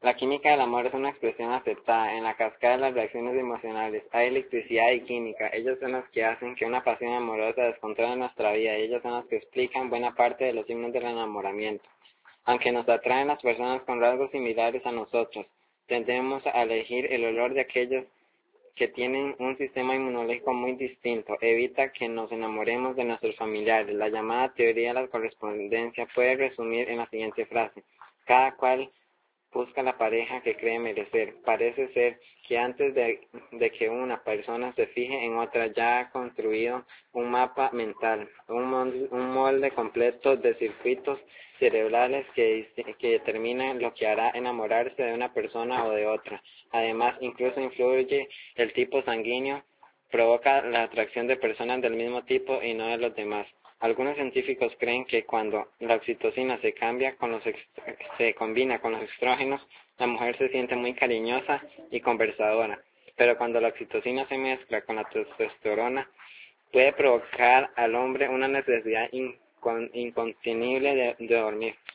La química del amor es una expresión aceptada en la cascada de las reacciones emocionales. Hay electricidad y química. Ellos son los que hacen que una pasión amorosa descontrole nuestra vida y ellos son los que explican buena parte de los signos del enamoramiento. Aunque nos atraen las personas con rasgos similares a nosotros, tendemos a elegir el olor de aquellos que tienen un sistema inmunológico muy distinto. Evita que nos enamoremos de nuestros familiares. La llamada teoría de la correspondencia puede resumir en la siguiente frase: cada cual busca la pareja que cree merecer. Parece ser que antes de que una persona se fije en otra, ya ha construido un mapa mental, un molde completo de circuitos cerebrales que determinan lo que hará enamorarse de una persona o de otra. Además, incluso influye el tipo sanguíneo, provoca la atracción de personas del mismo tipo y no de los demás. Algunos científicos creen que cuando la oxitocina se combina con los estrógenos, la mujer se siente muy cariñosa y conversadora. Pero cuando la oxitocina se mezcla con la testosterona, puede provocar al hombre una necesidad incontenible de dormir.